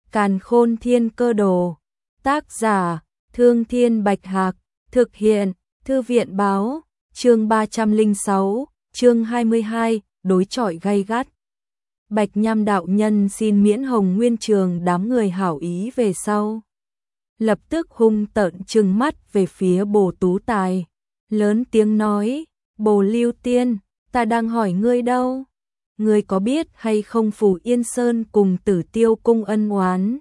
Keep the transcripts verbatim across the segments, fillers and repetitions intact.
Càn Khôn Thiên Cơ Đồ. Tác giả: Thương Thiên Bạch Hạc. Thực hiện: Thư viện báo. Chương ba trăm lẻ sáu, chương hai mươi hai, đối chọi gay gắt. Bạch Nham đạo nhân xin miễn Hồng Nguyên Trường đám người hảo ý về sau. Lập tức hung tợn trừng mắt về phía Bồ Tú Tài. Lớn tiếng nói, Bồ Lưu Tiên, ta đang hỏi ngươi đâu? Ngươi có biết hay không Phù Yên Sơn cùng Tử Tiêu Cung ân oán?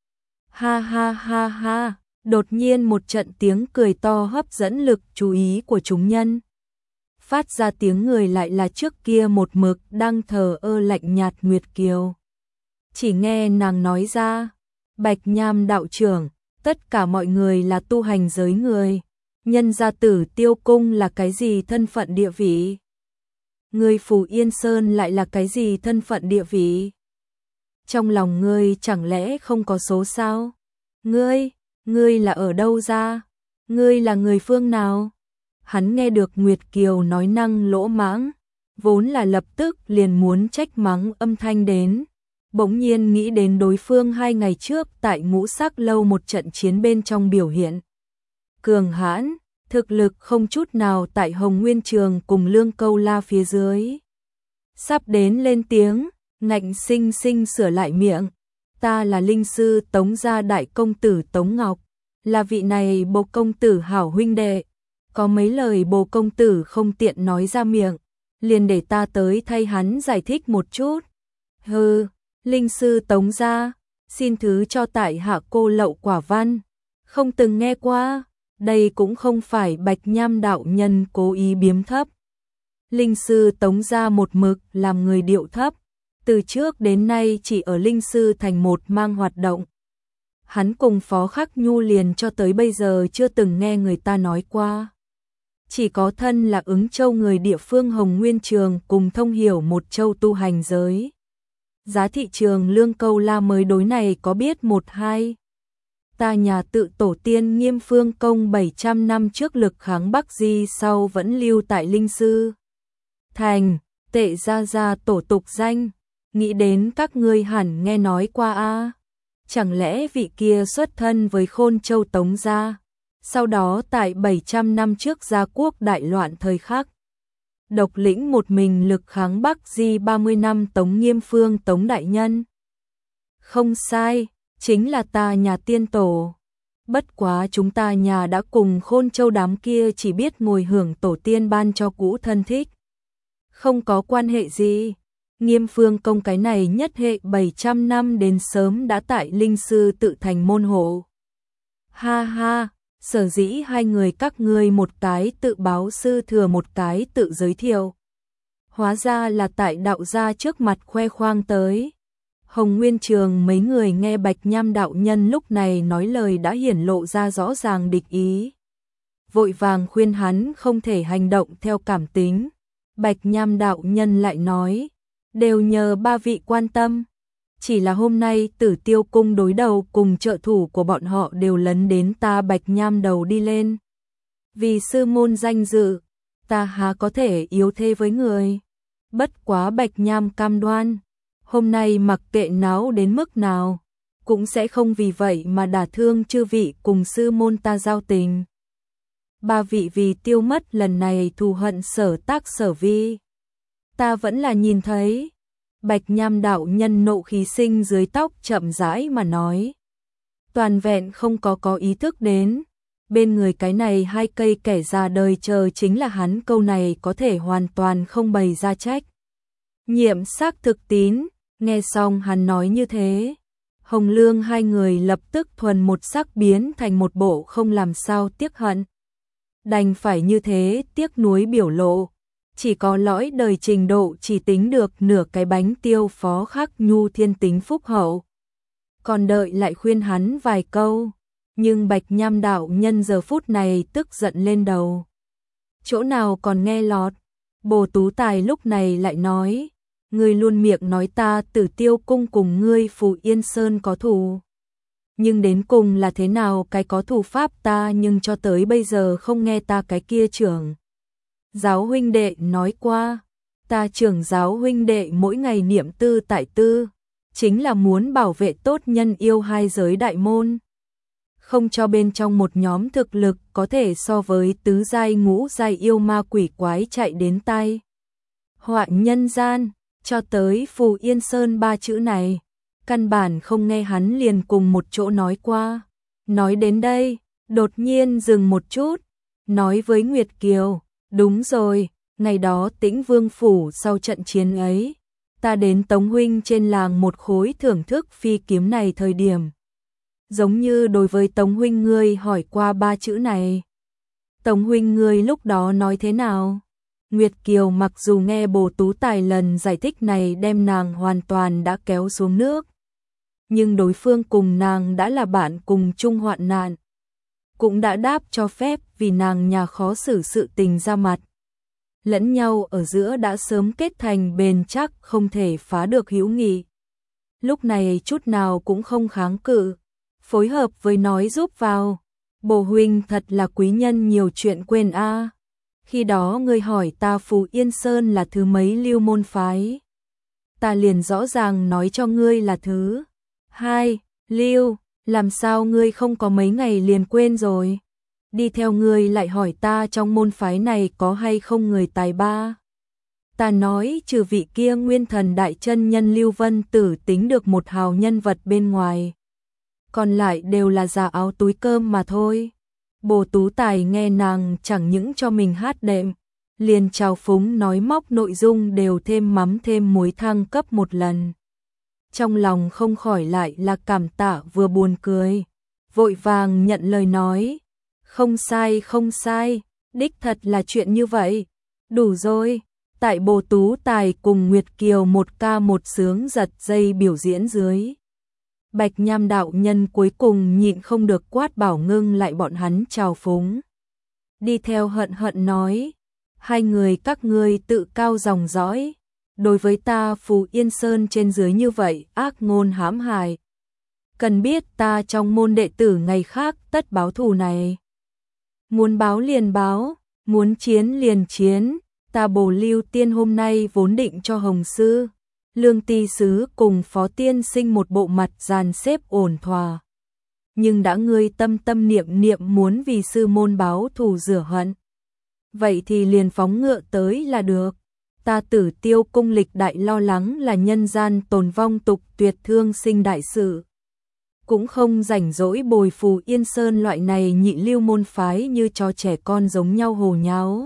Ha ha ha ha, đột nhiên một trận tiếng cười to hấp dẫn lực chú ý của chúng nhân. Phát ra tiếng người lại là trước kia một mực đang thờ ơ lạnh nhạt Nguyệt Kiều. Chỉ nghe nàng nói ra, Bạch Nham đạo trưởng, tất cả mọi người là tu hành giới người, nhân gia Tử Tiêu Cung là cái gì thân phận địa vị? Ngươi Phù Yên Sơn lại là cái gì thân phận địa vị? Trong lòng ngươi chẳng lẽ không có số sao? Ngươi, ngươi là ở đâu ra? Ngươi là người phương nào? Hắn nghe được Nguyệt Kiều nói năng lỗ mãng, vốn là lập tức liền muốn trách mắng âm thanh đến, bỗng nhiên nghĩ đến đối phương hai ngày trước tại Ngũ Sắc lâu một trận chiến bên trong biểu hiện cường hãn, thực lực không chút nào tại Hồng Nguyên Trường cùng Lương Câu La phía dưới. Sắp đến lên tiếng, ngạnh sinh sinh sửa lại miệng, ta là linh sư Tống gia đại công tử Tống Ngọc, là vị này Bồ công tử hảo huynh đệ. Có mấy lời Bồ công tử không tiện nói ra miệng, liền để ta tới thay hắn giải thích một chút. Hừ, linh sư Tống gia, xin thứ cho tại hạ cô lậu quả văn, không từng nghe qua, đây cũng không phải Bạch Nham đạo nhân cố ý biếm thấp. Linh sư Tống gia một mực làm người điệu thấp, từ trước đến nay chỉ ở linh sư thành một mang hoạt động. Hắn cùng Phó Khắc Nhu liền cho tới bây giờ chưa từng nghe người ta nói qua. Chỉ có thân là Ứng Châu người địa phương Hồng Nguyên Trường cùng thông hiểu một châu tu hành giới. Giá thị trường Lương Câu La mới đối này có biết một hai. Ta nhà tự tổ tiên Nghiêm Phương Công bảy trăm năm trước lực kháng Bắc Di sau vẫn lưu tại linh sư thành, tệ ra ra tổ tục danh, nghĩ đến các ngươi hẳn nghe nói qua a. Chẳng lẽ vị kia xuất thân với Khôn Châu Tống gia? Sau đó tại bảy trăm năm trước gia quốc đại loạn thời khắc, độc lĩnh một mình lực kháng Bắc Di ba mươi năm Tống Nghiêm Phương Tống đại nhân. Không sai, chính là ta nhà tiên tổ. Bất quá chúng ta nhà đã cùng Khôn Châu đám kia chỉ biết ngồi hưởng tổ tiên ban cho cũ thân thích. Không có quan hệ gì. Nghiêm Phương Công cái này nhất hệ bảy trăm năm đến sớm đã tại linh sư tự thành môn hộ. Ha ha. Sở dĩ hai người các ngươi một cái tự báo sư thừa một cái tự giới thiệu. Hóa ra là tại đạo gia trước mặt khoe khoang tới. Hồng Nguyên Trường mấy người nghe Bạch Nham đạo nhân lúc này nói lời đã hiển lộ ra rõ ràng địch ý. Vội vàng khuyên hắn không thể hành động theo cảm tính. Bạch Nham đạo nhân lại nói, đều nhờ ba vị quan tâm. Chỉ là hôm nay Tử Tiêu Cung đối đầu cùng trợ thủ của bọn họ đều lấn đến ta Bạch Nham đầu đi lên. Vì sư môn danh dự, ta há có thể yếu thế với người. Bất quá Bạch Nham cam đoan, hôm nay mặc kệ náo đến mức nào, cũng sẽ không vì vậy mà đả thương chư vị cùng sư môn ta giao tình. Ba vị vì tiêu mất lần này thù hận sở tác sở vi. Ta vẫn là nhìn thấy. Bạch Nham đạo nhân nộ khí sinh dưới tóc chậm rãi mà nói. Toàn vẹn không có có ý thức đến. Bên người cái này hai cây kẻ già đời chờ chính là hắn, câu này có thể hoàn toàn không bày ra trách nhiệm xác thực tín. Nghe xong hắn nói như thế, Hồng Lương hai người lập tức thuần một sắc biến thành một bộ không làm sao tiếc hận. Đành phải như thế tiếc nuối biểu lộ. Chỉ có lõi đời trình độ chỉ tính được nửa cái bánh tiêu Phó Khắc Nhu thiên tính phúc hậu. Còn đợi lại khuyên hắn vài câu. Nhưng Bạch Nham đạo nhân giờ phút này tức giận lên đầu. Chỗ nào còn nghe lọt. Bồ Tú Tài lúc này lại nói, ngươi luôn miệng nói ta Tử Tiêu Cung cùng ngươi Phù Yên Sơn có thù. Nhưng đến cùng là thế nào cái có thù pháp ta nhưng cho tới bây giờ không nghe ta cái kia trưởng giáo huynh đệ nói qua. Ta trưởng giáo huynh đệ mỗi ngày niệm tư tại tư, chính là muốn bảo vệ tốt nhân yêu hai giới đại môn. Không cho bên trong một nhóm thực lực có thể so với tứ giai ngũ giai yêu ma quỷ quái chạy đến tay. Họa nhân gian, cho tới Phù Yên Sơn ba chữ này, căn bản không nghe hắn liền cùng một chỗ nói qua. Nói đến đây, đột nhiên dừng một chút, nói với Nguyệt Kiều, đúng rồi, ngày đó Tĩnh Vương Phủ sau trận chiến ấy, ta đến Tống huynh trên làng một khối thưởng thức phi kiếm này thời điểm. Giống như đối với Tống huynh ngươi hỏi qua ba chữ này. Tống huynh ngươi lúc đó nói thế nào? Nguyệt Kiều mặc dù nghe Bồ Tú Tài lần giải thích này đem nàng hoàn toàn đã kéo xuống nước. Nhưng đối phương cùng nàng đã là bạn cùng chung hoạn nạn. Cũng đã đáp cho phép vì nàng nhà khó xử sự tình ra mặt. Lẫn nhau ở giữa đã sớm kết thành bền chắc không thể phá được hữu nghị. Lúc này chút nào cũng không kháng cự. Phối hợp với nói giúp vào. Bồ huynh thật là quý nhân nhiều chuyện quên a. Khi đó ngươi hỏi ta Phù Yên Sơn là thứ mấy lưu môn phái. Ta liền rõ ràng nói cho ngươi là thứ hai, lưu, làm sao ngươi không có mấy ngày liền quên rồi. Đi theo ngươi lại hỏi ta trong môn phái này có hay không người tài ba. Ta nói trừ vị kia nguyên thần đại chân nhân Lưu Vân Tử tính được một hào nhân vật bên ngoài. Còn lại đều là giả áo túi cơm mà thôi. Bồ Tú Tài nghe nàng chẳng những cho mình hát đệm, liền chào phúng nói móc nội dung đều thêm mắm thêm muối thăng cấp một lần. Trong lòng không khỏi lại là cảm tạ vừa buồn cười, vội vàng nhận lời nói, không sai không sai, đích thật là chuyện như vậy, đủ rồi. Tại Bồ Tú Tài cùng Nguyệt Kiều một ca một sướng giật dây biểu diễn dưới. Bạch Nham đạo nhân cuối cùng nhịn không được quát bảo ngưng lại bọn hắn chào phúng. Đi theo hận hận nói, hai người các ngươi tự cao dòng dõi, đối với ta Phù Yên Sơn trên dưới như vậy ác ngôn hãm hại. Cần biết ta trong môn đệ tử ngày khác tất báo thù này. Muốn báo liền báo, muốn chiến liền chiến, ta Bồ Lưu Tiên hôm nay vốn định cho Hồng Sư, Lương Ti Sứ cùng Phó Tiên Sinh một bộ mặt dàn xếp ổn thỏa. Nhưng đã ngươi tâm tâm niệm niệm muốn vì sư môn báo thù rửa hận. Vậy thì liền phóng ngựa tới là được. Ta Tử Tiêu cung lịch đại lo lắng là nhân gian tồn vong tục tuyệt thương sinh đại sự. Cũng không rảnh rỗi bồi Phù Yên Sơn loại này nhị lưu môn phái như cho trẻ con giống nhau hồ nháo.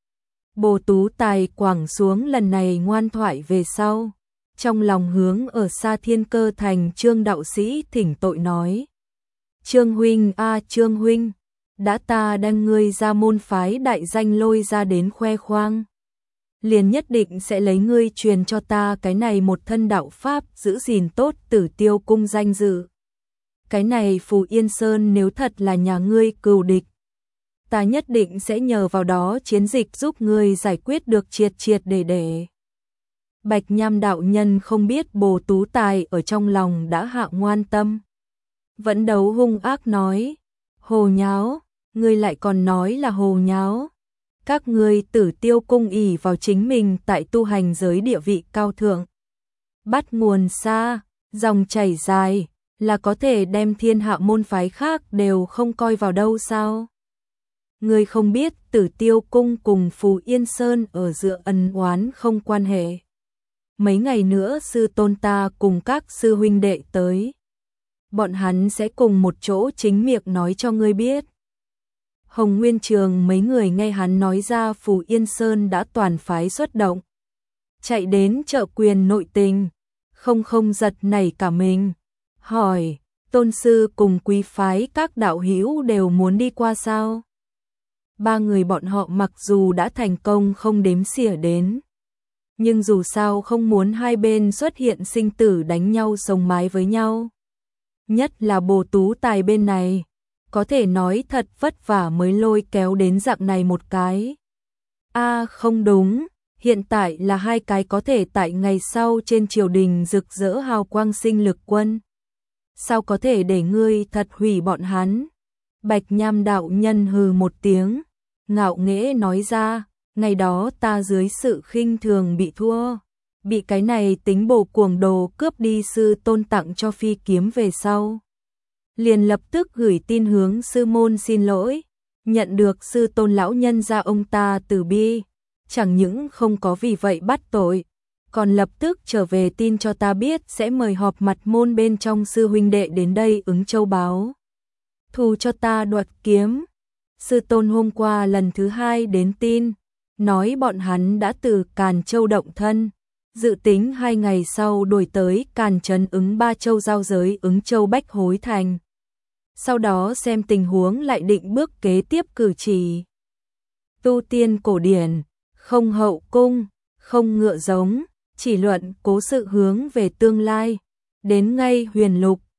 Bồ Tú Tài quẳng xuống lần này ngoan thoại về sau. Trong lòng hướng ở xa Thiên Cơ Thành Trương đạo sĩ thỉnh tội nói. Trương huynh a à, Trương huynh, đã ta đem ngươi ra môn phái đại danh lôi ra đến khoe khoang. Liền nhất định sẽ lấy ngươi truyền cho ta cái này một thân đạo pháp giữ gìn tốt Tử Tiêu cung danh dự. Cái này Phù Yên Sơn nếu thật là nhà ngươi cừu địch, ta nhất định sẽ nhờ vào đó chiến dịch giúp ngươi giải quyết được triệt triệt để để. Bạch Nham đạo nhân không biết Bồ Tú Tài ở trong lòng đã hạ ngoan tâm. Vẫn đấu hung ác nói, hồ nháo, ngươi lại còn nói là hồ nháo. Các ngươi Tử Tiêu cung ỷ vào chính mình tại tu hành giới địa vị cao thượng. Bắt nguồn xa, dòng chảy dài, là có thể đem thiên hạ môn phái khác đều không coi vào đâu sao? Ngươi không biết Tử Tiêu cung cùng Phù Yên Sơn ở giữa ân oán không quan hệ. Mấy ngày nữa sư tôn ta cùng các sư huynh đệ tới. Bọn hắn sẽ cùng một chỗ chính miệng nói cho ngươi biết. Hồng Nguyên Trường mấy người nghe hắn nói ra Phù Yên Sơn đã toàn phái xuất động. Chạy đến trợ quyền nội tình, không không giật nảy cả mình. Hỏi, tôn sư cùng quý phái các đạo hữu đều muốn đi qua sao? Ba người bọn họ mặc dù đã thành công không đếm xỉa đến. Nhưng dù sao không muốn hai bên xuất hiện sinh tử đánh nhau sông mái với nhau. Nhất là Bồ Tú Tài bên này, có thể nói thật vất vả mới lôi kéo đến dạng này một cái. A à, không đúng, hiện tại là hai cái có thể tại ngày sau trên triều đình rực rỡ hào quang sinh lực quân. Sao có thể để ngươi thật hủy bọn hắn? Bạch Nham đạo nhân hừ một tiếng, ngạo nghễ nói ra, ngày đó ta dưới sự khinh thường bị thua, bị cái này tính bổ cuồng đồ cướp đi sư tôn tặng cho phi kiếm về sau. Liền lập tức gửi tin hướng sư môn xin lỗi, nhận được sư tôn lão nhân gia ông ta từ bi, chẳng những không có vì vậy bắt tội, còn lập tức trở về tin cho ta biết sẽ mời họp mặt môn bên trong sư huynh đệ đến đây ứng châu báo thù cho ta đoạt kiếm. Sư tôn hôm qua lần thứ hai đến tin, nói bọn hắn đã từ Càn Châu động thân, dự tính hai ngày sau đuổi tới Càn Trấn ứng Ba Châu giao giới ứng Châu Bách Hối Thành. Sau đó xem tình huống lại định bước kế tiếp cử chỉ. Tu tiên cổ điển, không hậu cung, không ngựa giống, chỉ luận cố sự hướng về tương lai. Đến ngay huyền lục,